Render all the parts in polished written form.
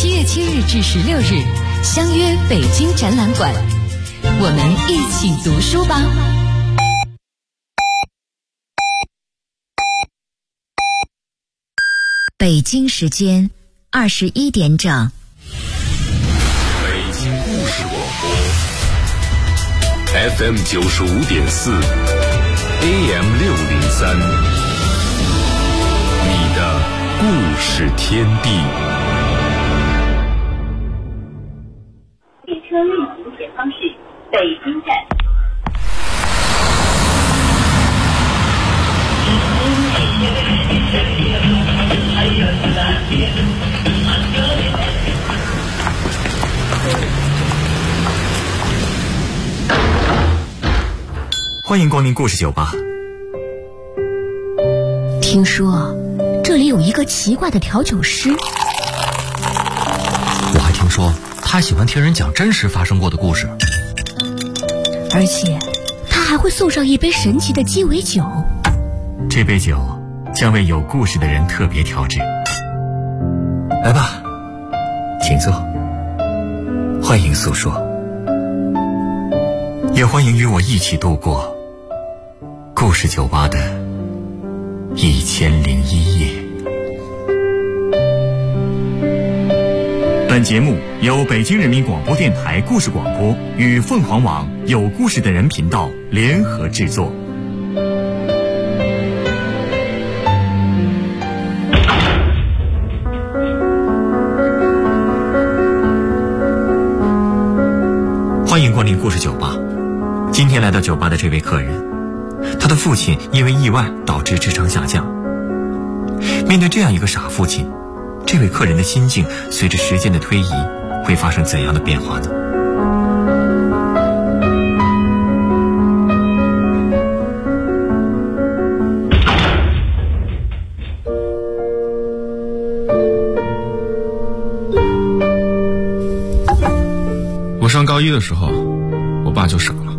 7月7日至16日，相约北京展览馆，我们一起读书吧。 北京时间21点整。 北京故事广播 FM 95.4 AM 603，你的故事天地。 列车运行前方是北京站。 欢迎光临故事酒吧。 听说这里有一个奇怪的调酒师， 我还听说他喜欢听人讲真实发生过的故事， 而且他还会送上一杯神奇的鸡尾酒。 这杯酒将为有故事的人特别调制。来吧，请坐，欢迎诉说，也欢迎与我一起度过故事酒吧的1001夜。本节目由北京人民广播电台故事广播与凤凰网有故事的人频道联合制作。欢迎光临故事酒吧。今天来到酒吧的这位客人，他的父亲因为意外导致智商下降。面对这样一个傻父亲，这位客人的心境随着时间的推移会发生怎样的变化呢？ 我上高一的时候，我爸就傻了。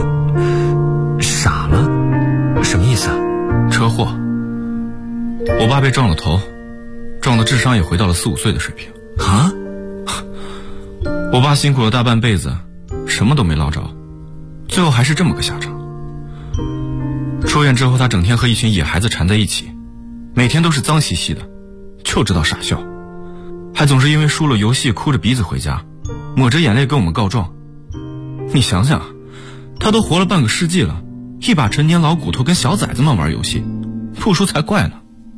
傻了？什么意思啊？ 车祸，我爸被撞了头，撞的智商也回到了4、5岁的水平。 啊？ 我爸辛苦了大半辈子，什么都没捞着，最后还是这么个下场。出院之后，他整天和一群野孩子缠在一起，每天都是脏兮兮的，就知道傻笑，还总是因为输了游戏哭着鼻子回家，抹着眼泪跟我们告状。你想想，他都活了半个世纪了，一把陈年老骨头跟小崽子们玩游戏，不输才怪呢。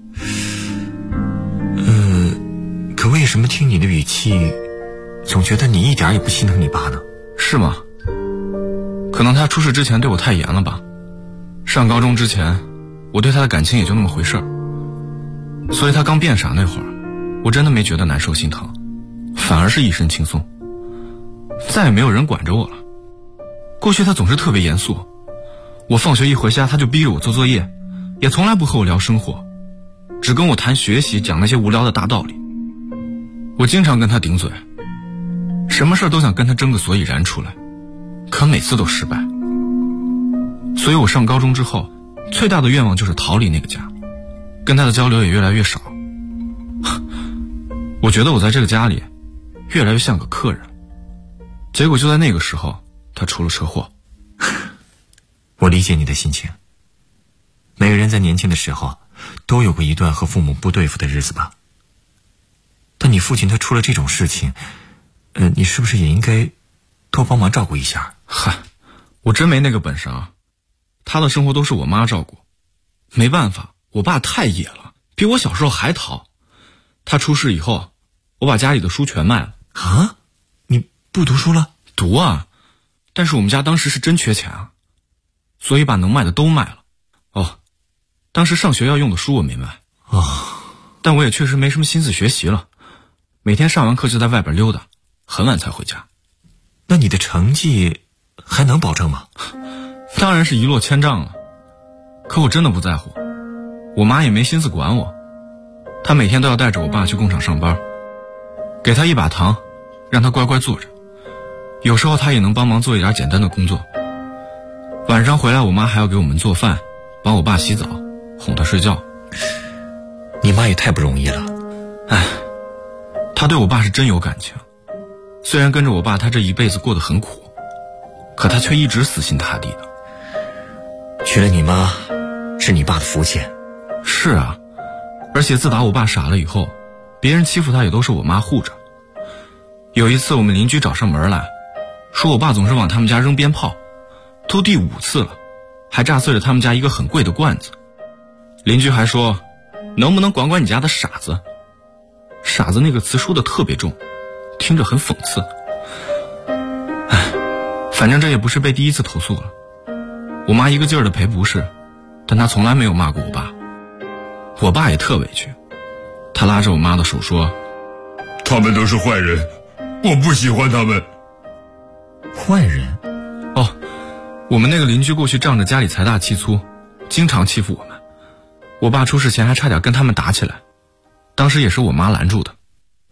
可为什么听你的语气总觉得你一点也不心疼你爸呢？ 是吗？可能他出事之前对我太严了吧。上高中之前，我对他的感情也就那么回事儿，所以他刚变傻那会儿，我真的没觉得难受心疼，反而是一身轻松，再也没有人管着我了。过去他总是特别严肃，我放学一回家他就逼着我做作业，也从来不和我聊生活，只跟我谈学习，讲那些无聊的大道理。我经常跟他顶嘴，什么事都想跟他争个所以然出来，可每次都失败。所以我上高中之后，最大的愿望就是逃离那个家，跟他的交流也越来越少。我觉得我在这个家里越来越像个客人。结果就在那个时候，他出了车祸。 我理解你的心情。每个人在年轻的时候都有过一段和父母不对付的日子吧。但你父亲他出了这种事情，你是不是也应该多帮忙照顾一下？ 嗨，我真没那个本事啊。他的生活都是我妈照顾，没办法，我爸太野了，比我小时候还淘。他出事以后，我把家里的书全卖了。 啊？你不读书了？ 读啊，但是我们家当时是真缺钱啊，所以把能卖的都卖了。哦，当时上学要用的书我没卖。但我也确实没什么心思学习了，每天上完课就在外边溜达，很晚才回家。 那你的成绩还能保证吗？ 当然是一落千丈了。可我真的不在乎，我妈也没心思管我，她每天都要带着我爸去工厂上班，给他一把糖，让他乖乖坐着。有时候他也能帮忙做一点简单的工作。晚上回来，我妈还要给我们做饭，帮我爸洗澡，哄他睡觉。 你妈也太不容易了。 哎， 他对我爸是真有感情，虽然跟着我爸他这一辈子过得很苦，可他却一直死心塌地的。 娶了你妈是你爸的福气。 是啊，而且自打我爸傻了以后，别人欺负他也都是我妈护着。有一次我们邻居找上门来，说我爸总是往他们家扔鞭炮，都第5次了，还炸碎了他们家一个很贵的罐子。邻居还说，能不能管管你家的傻子？傻子那个词说的特别重，听着很讽刺。反正这也不是被第一次投诉了。我妈一个劲儿的赔不是，但她从来没有骂过我爸。我爸也特委屈，他拉着我妈的手说， 他们都是坏人，我不喜欢他们。 坏人？ 哦，我们那个邻居过去仗着家里财大气粗，经常欺负我们。我爸出事前还差点跟他们打起来，当时也是我妈拦住的。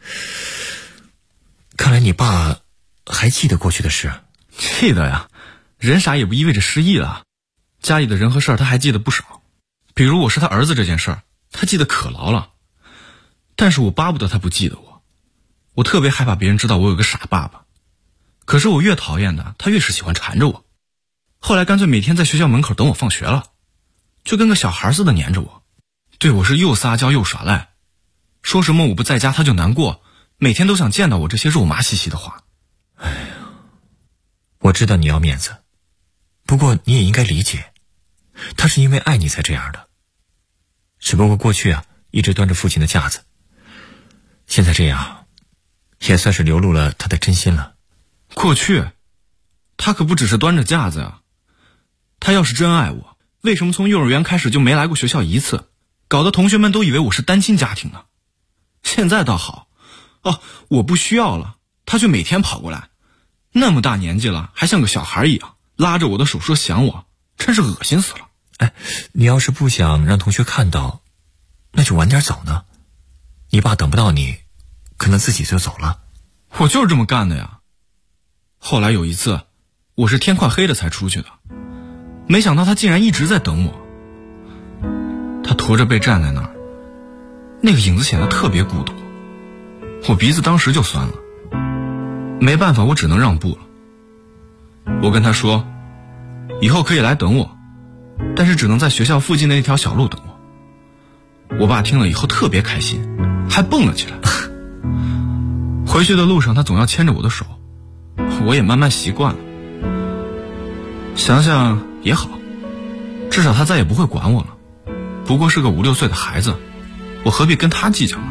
看来你爸还记得过去的事。 记得呀，人傻也不意味着失忆了。家里的人和事儿他还记得不少，比如我是他儿子这件事儿，他记得可牢了。但是我巴不得他不记得我，我特别害怕别人知道我有个傻爸爸。可是我越讨厌他，他越是喜欢缠着我。后来干脆每天在学校门口等我放学了，就跟个小孩似的黏着我，对我是又撒娇又耍赖，说什么我不在家他就难过，每天都想见到我这些肉麻兮兮的话。 哎呀，我知道你要面子，不过你也应该理解，他是因为爱你才这样的。只不过过去一直端着父亲的架子，现在这样也算是流露了他的真心了。 过去他可不只是端着架子呀，他要是真爱我，为什么从幼儿园开始就没来过学校一次，搞得同学们都以为我是单亲家庭呢？现在倒好，我不需要了，他却每天跑过来，那么大年纪了还像个小孩一样，拉着我的手说想我，真是恶心死了。 你要是不想让同学看到，那就晚点走呢。你爸等不到你，可能自己就走了。 我就是这么干的呀。后来有一次，我是天快黑了才出去的，没想到他竟然一直在等我。他驼着背站在那儿，那个影子显得特别孤独，我鼻子当时就酸了。没办法，我只能让步了。我跟他说，以后可以来等我，但是只能在学校附近的那条小路等我。我爸听了以后特别开心，还蹦了起来。回去的路上他总要牵着我的手，我也慢慢习惯了。想想也好，至少他再也不会管我了，不过是个5、6岁的孩子，我何必跟他计较呢？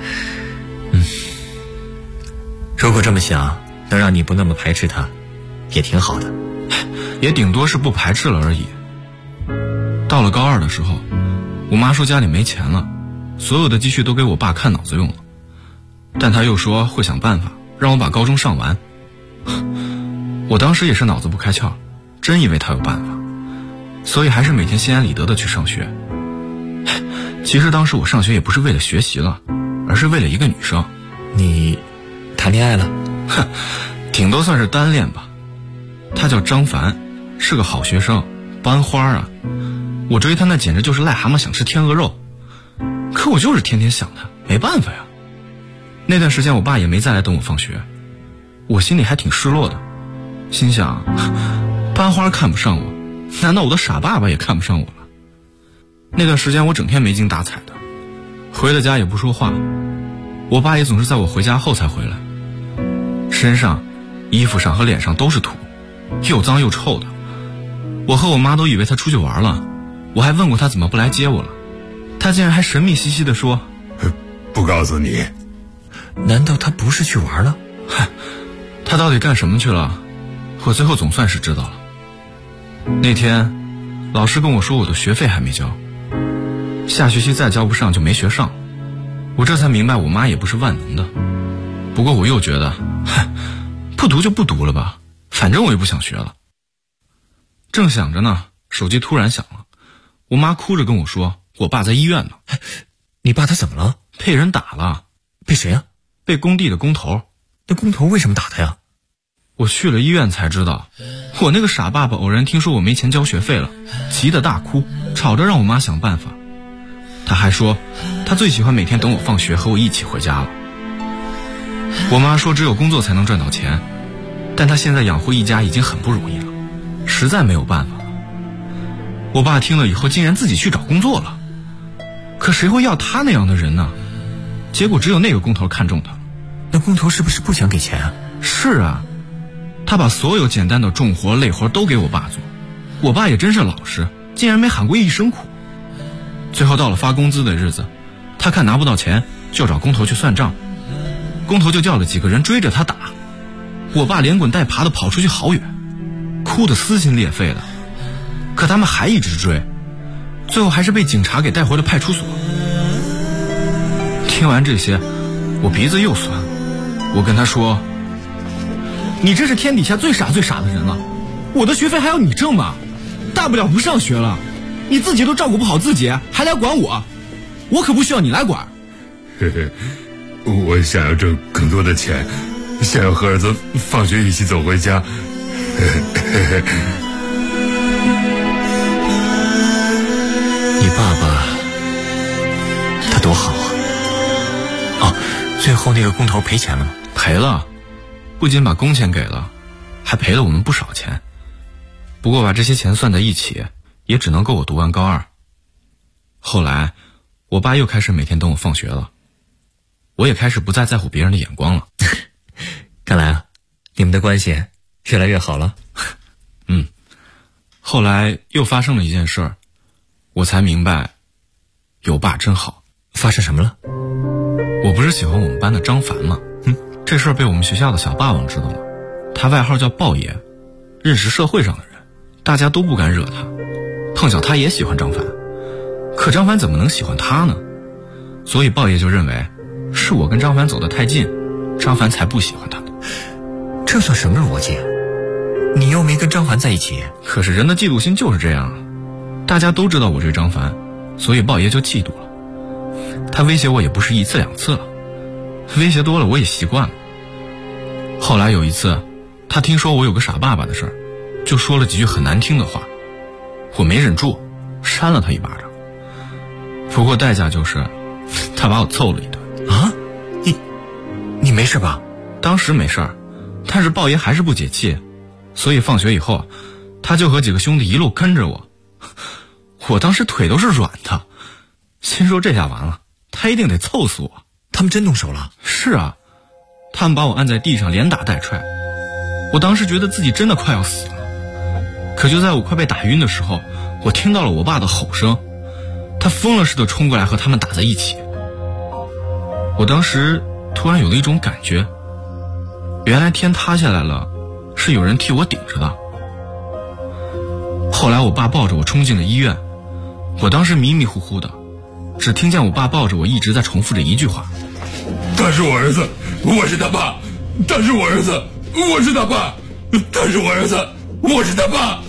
如果这么想能让你不那么排斥他，也挺好的。 也顶多是不排斥了而已。到了高2的时候，我妈说家里没钱了，所有的积蓄都给我爸看脑子用了，但他又说会想办法让我把高中上完。我当时也是脑子不开窍，真以为他有办法，所以还是每天心安理得的去上学。其实当时我上学也不是为了学习了，而是为了一个女生。 你谈恋爱了？ 顶多算是单恋吧。她叫张凡，是个好学生，班花啊。我追她那简直就是癞蛤蟆想吃天鹅肉，可我就是天天想她，没办法呀。那段时间我爸也没再来等我放学，我心里还挺失落的，心想班花看不上我，难道我的傻爸爸也看不上我了？那段时间我整天没精打采的，回了家也不说话，我爸也总是在我回家后才回来，身上、衣服上和脸上都是土，又脏又臭的。我和我妈都以为他出去玩了，我还问过他怎么不来接我了，他竟然还神秘兮兮地说不告诉你。 难道他不是去玩了？ 他到底干什么去了？我最后总算是知道了。那天老师跟我说我的学费还没交，下学期再交不上就没学上，我这才明白我妈也不是万能的。不过我又觉得不读就不读了吧，反正我也不想学了。正想着呢，手机突然响了，我妈哭着跟我说我爸在医院呢。 你爸他怎么了？ 被人打了。 被谁啊？ 被工地的工头。 那工头为什么打他呀？ 我去了医院才知道，我那个傻爸爸偶然听说我没钱交学费了，急得大哭，吵着让我妈想办法。他还说他最喜欢每天等我放学和我一起回家了。 我妈说只有工作才能赚到钱，但她现在养活一家已经很不容易了，实在没有办法了。我爸听了以后竟然自己去找工作了，可谁会要他那样的人呢？结果只有那个工头看中他。 那工头是不是不想给钱啊？ 是啊，他把所有简单的重活累活都给我爸做，我爸也真是老实，竟然没喊过一声苦。最后到了发工资的日子，他看拿不到钱，就找工头去算账，工头就叫了几个人追着他打，我爸连滚带爬的跑出去好远，哭得撕心裂肺的，可他们还一直追，最后还是被警察给带回了派出所。听完这些，我鼻子又酸，我跟他说，你这是天底下最傻最傻的人了，我的学费还要你挣吗？大不了不上学了，你自己都照顾不好自己，还来管我，我可不需要你来管。 我想要挣更多的钱，想要和儿子放学一起走回家。 你爸爸他多好啊！哦，最后那个工头赔钱了吗？ 赔了，不仅把工钱给了，还赔了我们不少钱。不过把这些钱算在一起，也只能够我读完高2。后来我爸又开始每天等我放学了，我也开始不再在乎别人的眼光了。 看来啊，你们的关系越来越好了。 后来又发生了一件事儿，我才明白有爸真好。 发生什么了？ 我不是喜欢我们班的张凡吗？这事儿被我们学校的小霸王知道了，他外号叫豹爷，认识社会上的人，大家都不敢惹他。碰巧他也喜欢张凡，可张凡怎么能喜欢他呢？所以豹爷就认为是我跟张凡走得太近，张凡才不喜欢他。 这算什么逻辑？你又没跟张凡在一起。 可是人的嫉妒心就是这样，大家都知道我追张凡，所以豹爷就嫉妒了。他威胁我也不是1次2次了，威胁多了我也习惯了。后来有一次，他听说我有个傻爸爸的事儿，就说了几句很难听的话，我没忍住，扇了他一巴掌。不过代价就是他把我揍了一顿。 啊？你没事吧？ 当时没事儿，但是豹爷还是不解气，所以放学以后他就和几个兄弟一路跟着我。我当时腿都是软的，心说这下完了，他一定得揍死我。 他们真动手了？ 是啊，他们把我按在地上连打带踹，我当时觉得自己真的快要死了。可就在我快被打晕的时候，我听到了我爸的吼声，他疯了似的冲过来和他们打在一起。我当时突然有了一种感觉，原来天塌下来了，是有人替我顶着的。后来我爸抱着我冲进了医院，我当时迷迷糊糊的，只听见我爸抱着我一直在重复着一句话： 他是我儿子，我是他爸；他是我儿子，我是他爸；他是我儿子，我是他爸。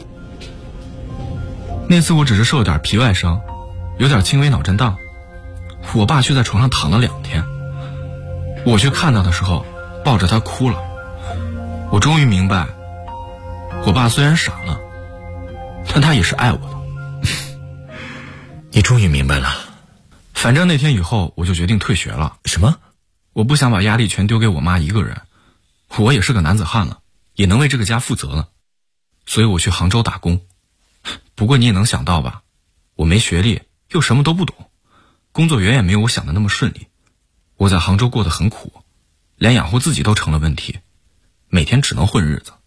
那次我只是受了点皮外伤，有点轻微脑震荡，我爸却在床上躺了2天。我去看他的时候，抱着他哭了。我终于明白，我爸虽然傻了，但他也是爱我的。 你终于明白了。 反正那天以后我就决定退学了。 什么？ 我不想把压力全丢给我妈一个人，我也是个男子汉了，也能为这个家负责了，所以我去杭州打工。不过你也能想到吧，我没学历，又什么都不懂，工作远远没有我想的那么顺利。我在杭州过得很苦，连养活自己都成了问题，每天只能混日子。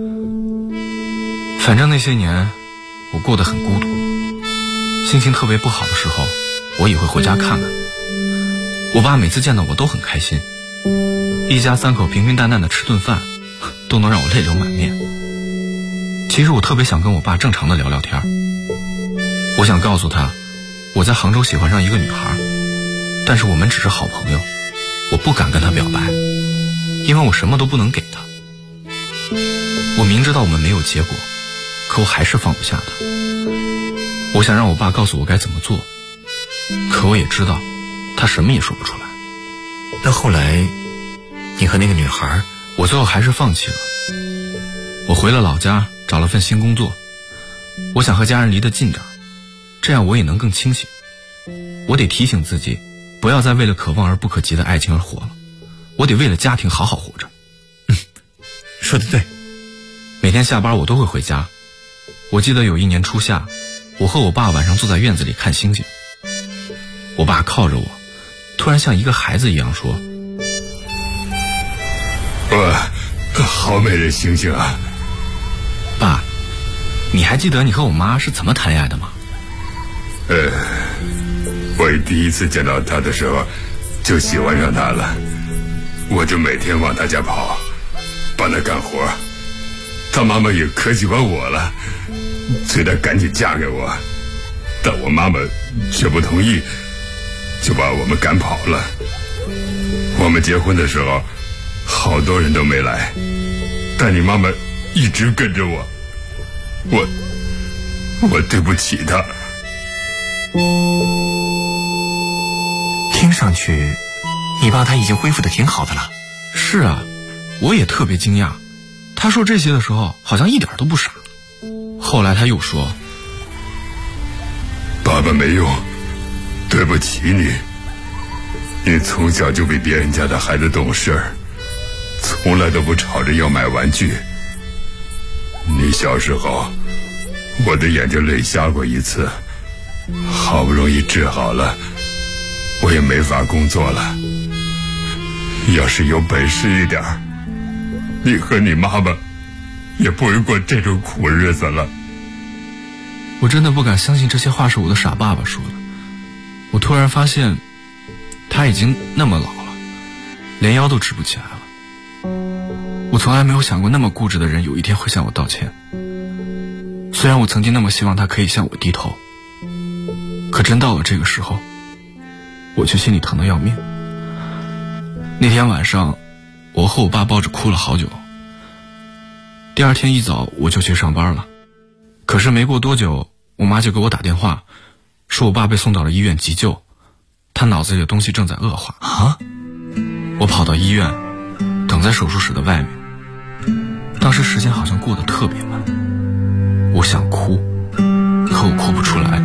反正那些年我过得很孤独，心情特别不好的时候，我也会回家看看。我爸每次见到我都很开心，一家3口平平淡淡的吃顿饭，都能让我泪流满面。其实我特别想跟我爸正常的聊聊天，我想告诉他我在杭州喜欢上一个女孩，但是我们只是好朋友，我不敢跟她表白，因为我什么都不能给她。我明知道我们没有结果，可我还是放不下她。我想让我爸告诉我该怎么做，可我也知道他什么也说不出来。 那后来你和那个女孩？ 我最后还是放弃了。我回了老家，找了份新工作，我想和家人离得近点，这样我也能更清醒。我得提醒自己，不要再为了可望而不可及的爱情而活了。 我得为了家庭好好活着。 说得对。 每天下班我都会回家。我记得有一年初夏，我和我爸晚上坐在院子里看星星。我爸靠着我，突然像一个孩子一样说： 哇，好美的星星啊！ 爸，你还记得你和我妈是怎么谈恋爱的吗？ 我第一次见到她的时候就喜欢上她了，我就每天往她家跑，帮她干活。她妈妈也可喜欢我了，催她赶紧嫁给我，但我妈妈却不同意，就把我们赶跑了。我们结婚的时候好多人都没来，但你妈妈一直跟着我，我对不起她。 听上去你爸他已经恢复得挺好的了。 是啊，我也特别惊讶。他说这些的时候好像一点都不傻。后来他又说： 爸爸没用，对不起你。你从小就比别人家的孩子懂事，从来都不吵着要买玩具。你小时候我的眼睛泪瞎过一次，好不容易治好了，我也没法工作了。要是有本事一点，你和你妈妈也不会过这种苦日子了。 我真的不敢相信这些话是我的傻爸爸说的。我突然发现他已经那么老了，连腰都直不起来了。我从来没有想过那么固执的人有一天会向我道歉。虽然我曾经那么希望他可以向我低头，可真到了这个时候，我却心里疼得要命。那天晚上我和我爸抱着哭了好久。第二天一早我就去上班了，可是没过多久我妈就给我打电话，说我爸被送到了医院急救，他脑子里的东西正在恶化。 啊！ 我跑到医院，等在手术室的外面。当时时间好像过得特别慢，我想哭，可我哭不出来。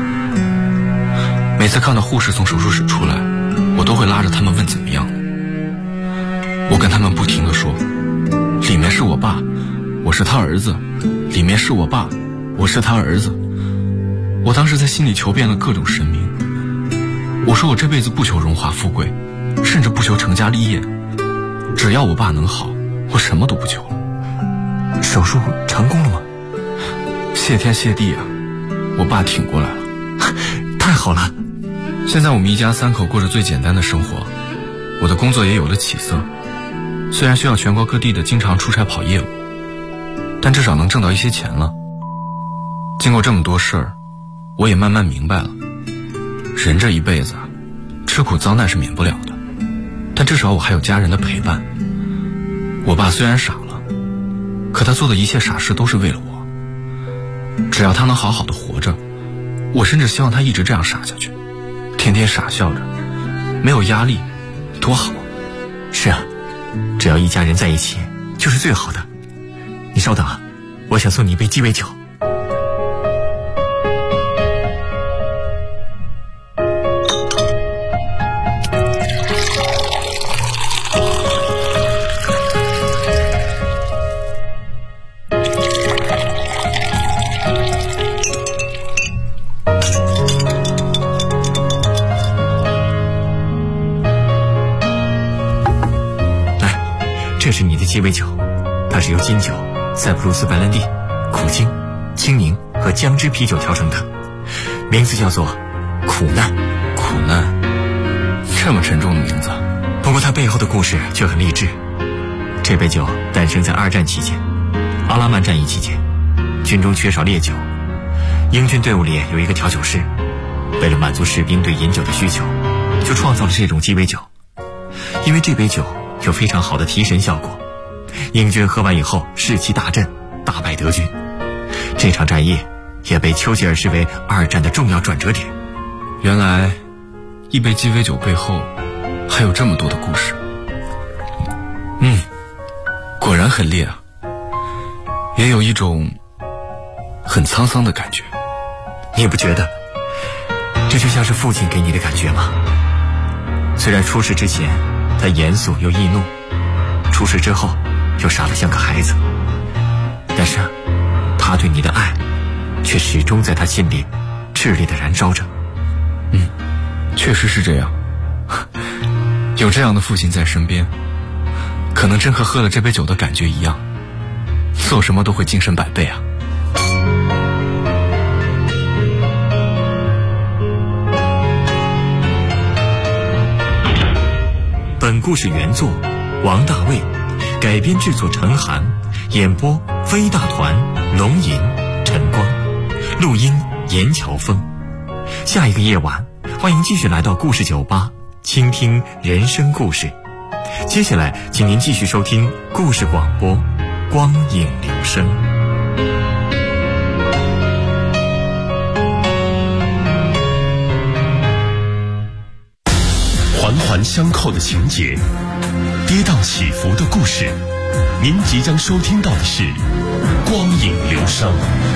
每次看到护士从手术室出来，我都会拉着他们问怎么样。我跟他们不停地说，里面是我爸，我是他儿子，里面是我爸，我是他儿子。我当时在心里求遍了各种神明，我说我这辈子不求荣华富贵，甚至不求成家立业，只要我爸能好，我什么都不求了。 手术成功了吗？ 谢天谢地啊，我爸挺过来了。 太好了！ 现在我们一家三口过着最简单的生活，我的工作也有了起色。虽然需要全国各地的经常出差跑业务，但至少能挣到一些钱了。经过这么多事儿，我也慢慢明白了，人这一辈子啊，吃苦遭难是免不了的，但至少我还有家人的陪伴。我爸虽然傻了，可他做的一切傻事都是为了我。只要他能好好的活着，我甚至希望他一直这样傻下去，天天傻笑着，没有压力，多好。 是啊，只要一家人在一起就是最好的。你稍等啊，我想送你一杯鸡尾酒。这是你的鸡尾酒，它是由金酒、塞浦路斯白兰地、苦精、青柠和姜汁啤酒调成的，名字叫做苦难。 苦难，这么沉重的名字。 不过它背后的故事却很励志。这杯酒诞生在2战期间，阿拉曼战役期间，军中缺少烈酒，英军队伍里有一个调酒师，为了满足士兵对饮酒的需求，就创造了这种鸡尾酒。因为这杯酒有非常好的提神效果，英军喝完以后士气大振，大败德军。这场战役也被丘吉尔视为2战的重要转折点。 原来一杯鸡尾酒背后还有这么多的故事。果然很烈啊，也有一种很沧桑的感觉。 你不觉得这就像是父亲给你的感觉吗？虽然出事之前他严肃又易怒，出事之后又傻得像个孩子。但是他对你的爱却始终在他心里炽烈地燃烧着。 确实是这样。有这样的父亲在身边，可能真和喝了这杯酒的感觉一样，做什么都会精神百倍啊。 本故事原作王大卫，改编制作陈寒，演播飞大团、龙吟、陈光，录音严乔峰。下一个夜晚，欢迎继续来到故事酒吧，倾听人生故事。接下来请您继续收听故事广播光影留声。 环环相扣的情节，跌宕起伏的故事，您即将收听到的是光影留声。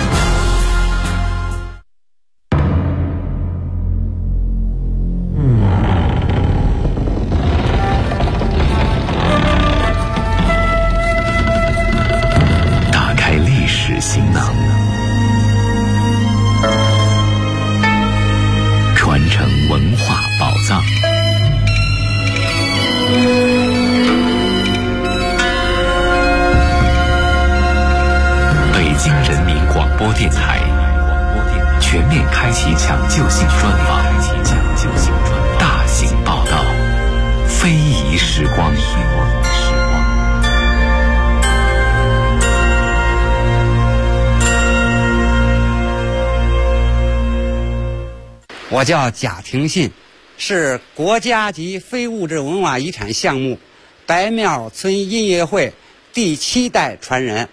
打开历史行囊，传承文化宝藏。北京人民广播电台全面开启抢救性专访，大型报道，非遗时光。 我叫贾廷信，是国家级非物质文化遗产项目白庙村音乐会第7代传人。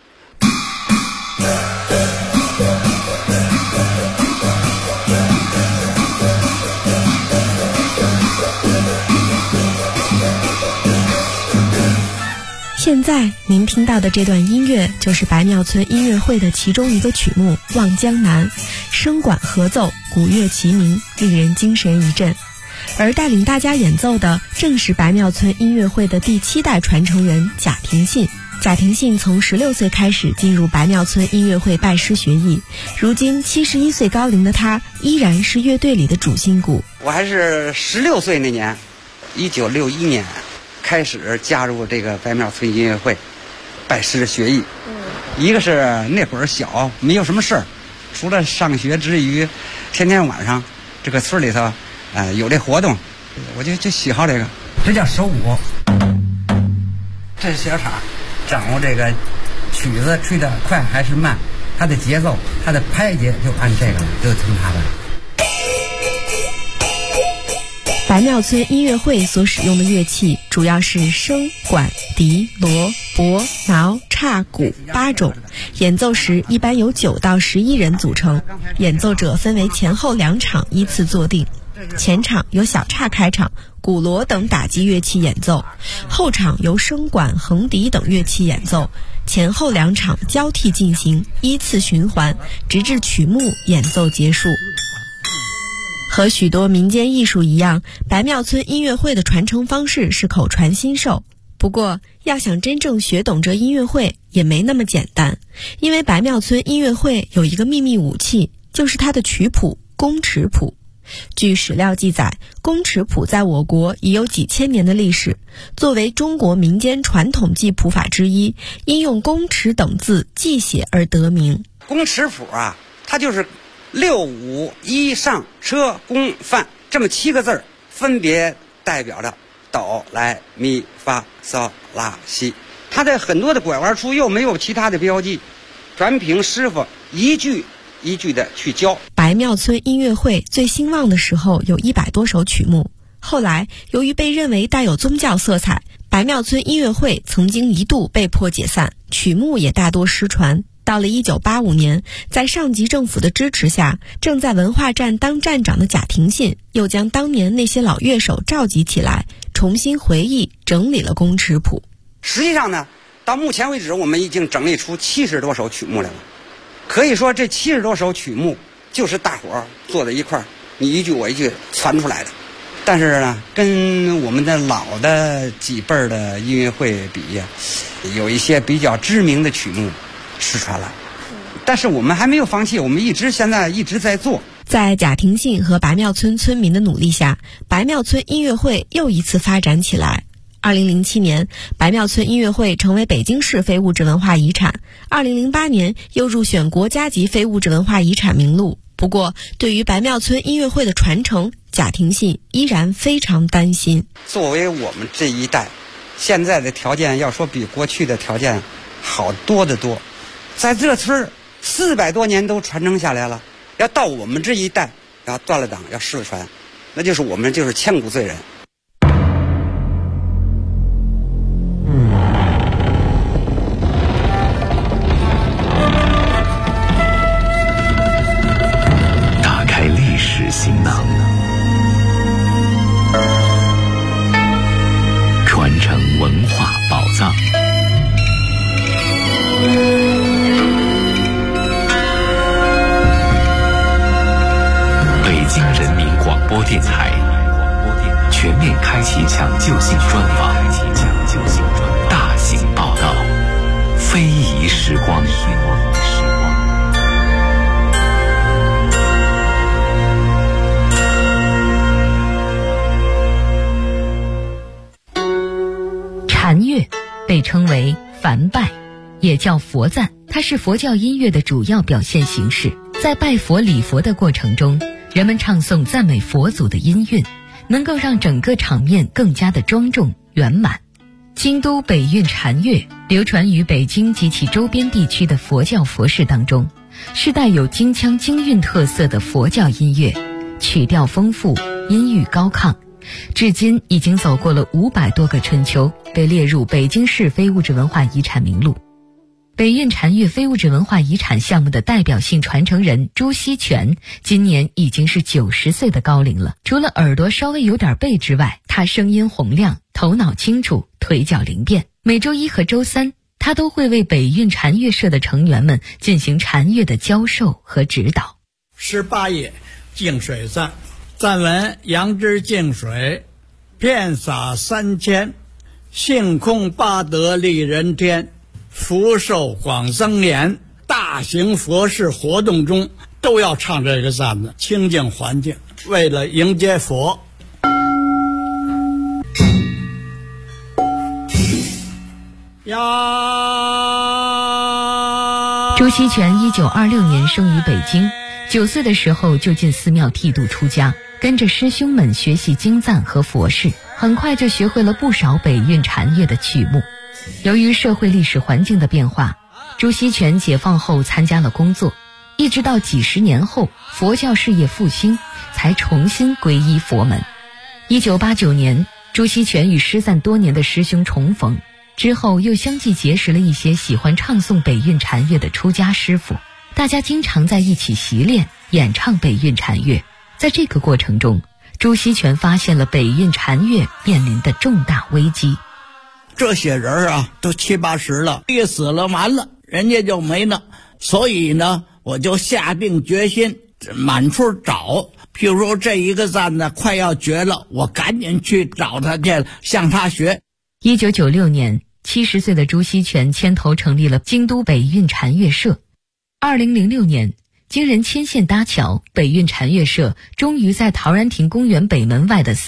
现在您听到的这段音乐就是白庙村音乐会的其中一个曲目《望江南》，声管合奏，鼓乐齐鸣，令人精神一振。而带领大家演奏的正是白庙村音乐会的第7代传承人贾廷信。贾廷信从16岁开始进入白庙村音乐会拜师学艺，如今71岁高龄的他依然是乐队里的主心骨。 我还是16岁那年，1961年开始加入这个白庙村音乐会拜师学艺。一个是那会儿小，没有什么事儿，除了上学之余，天天晚上这个村里头有这活动，我就喜好这个。这叫手鼓，这是小叉，掌握这个曲子吹得快还是慢，它的节奏，它的拍节就按这个，就听它的。 白庙村音乐会所使用的乐器主要是笙、管、笛、锣、钹、挠、叉、鼓8种，演奏时一般由9到11人组成，演奏者分为前后2场依次坐定。前场由小叉开场，鼓锣等打击乐器演奏，后场由笙管、横笛等乐器演奏，前后2场交替进行，依次循环，直至曲目演奏结束。和许多民间艺术一样，白庙村音乐会的传承方式是口传心授。不过，要想真正学懂这音乐会也没那么简单，因为白庙村音乐会有一个秘密武器，就是它的曲谱宫尺谱。据史料记载，宫尺谱在我国已有几千年的历史，作为中国民间传统记谱法之一，因用宫尺等字记写而得名。 宫尺谱啊，它就是6、5、1上车宫范这么7个字儿，分别代表着哆来咪发嗦拉西。它在很多的拐弯处又没有其他的标记，全凭师傅一句一句的去教。 白庙村音乐会最兴旺的时候有100多首曲目，后来由于被认为带有宗教色彩，白庙村音乐会曾经一度被迫解散，曲目也大多失传。到了1985年，在上级政府的支持下，正在文化站当站长的贾廷信又将当年那些老乐手召集起来，重新回忆整理了宫尺谱。 实际上呢，到目前为止我们已经整理出70多首曲目来了。可以说这70多首曲目就是大伙儿坐在一块儿，你一句我一句传出来的。 但是呢，跟我们的老的几辈儿的音乐会比呀，有一些比较知名的曲目失传了。但是我们还没有放弃，我们现在一直在做。 在贾廷信和白庙村村民的努力下，白庙村音乐会又一次发展起来。2007年，白庙村音乐会成为北京市非物质文化遗产。2008年又入选国家级非物质文化遗产名录。不过，对于白庙村音乐会的传承，贾廷信依然非常担心。 作为我们这一代，现在的条件要说比过去的条件好多得多，在这村400多年都传承下来了，要到我们这一代要断了档，要失传，那就是我们就是千古罪人。 打开历史行囊，传承文化宝藏。北京人民广播电台全面开启抢救性专访，大型报道，非遗时光。 禅乐被称为梵拜，也叫佛赞，它是佛教音乐的主要表现形式。在拜佛礼佛的过程中，人们唱诵赞美佛祖的音韵，能够让整个场面更加的庄重圆满。京都北韵禅乐流传于北京及其周边地区的佛教佛事当中，是带有京腔京韵特色的佛教音乐，曲调丰富，音域高亢，至今已经走过了500多个春秋，被列入北京市非物质文化遗产名录。北韵禅乐非物质文化遗产项目的代表性传承人朱锡全今年已经是90岁的高龄了。除了耳朵稍微有点背之外，他声音洪亮，头脑清楚，腿脚灵便。每周1和周3，他都会为北韵禅乐社的成员们进行禅乐的教授和指导。 18页净水赞，赞文：杨枝净水，遍洒3000，性空八德利人天，福寿广增年。大型佛事活动中都要唱这个赞子，清净环境，为了迎接佛。呀！ 朱锡全1926年生于北京，9岁的时候就进寺庙剃度出家，跟着师兄们学习经赞和佛事，很快就学会了不少北韵禅乐的曲目。由于社会历史环境的变化，朱锡全解放后参加了工作，一直到几十年后佛教事业复兴，才重新皈依佛门。1989年，朱锡全与失散多年的师兄重逢，之后又相继结识了一些喜欢唱诵北韵禅乐的出家师傅，大家经常在一起习练演唱北韵禅乐。在这个过程中，朱锡全发现了北韵禅乐面临的重大危机。 这些人啊，都70、80了，一死了完了，人家就没了。所以呢，我就下定决心满处找。譬如说这一个赞呢快要绝了，我赶紧去找他去，向他学。 1996年，70岁的朱锡全牵头成立了京都北韵禅乐社。2006年，经人牵线搭桥，北韵禅乐社终于在陶然亭公园北门外的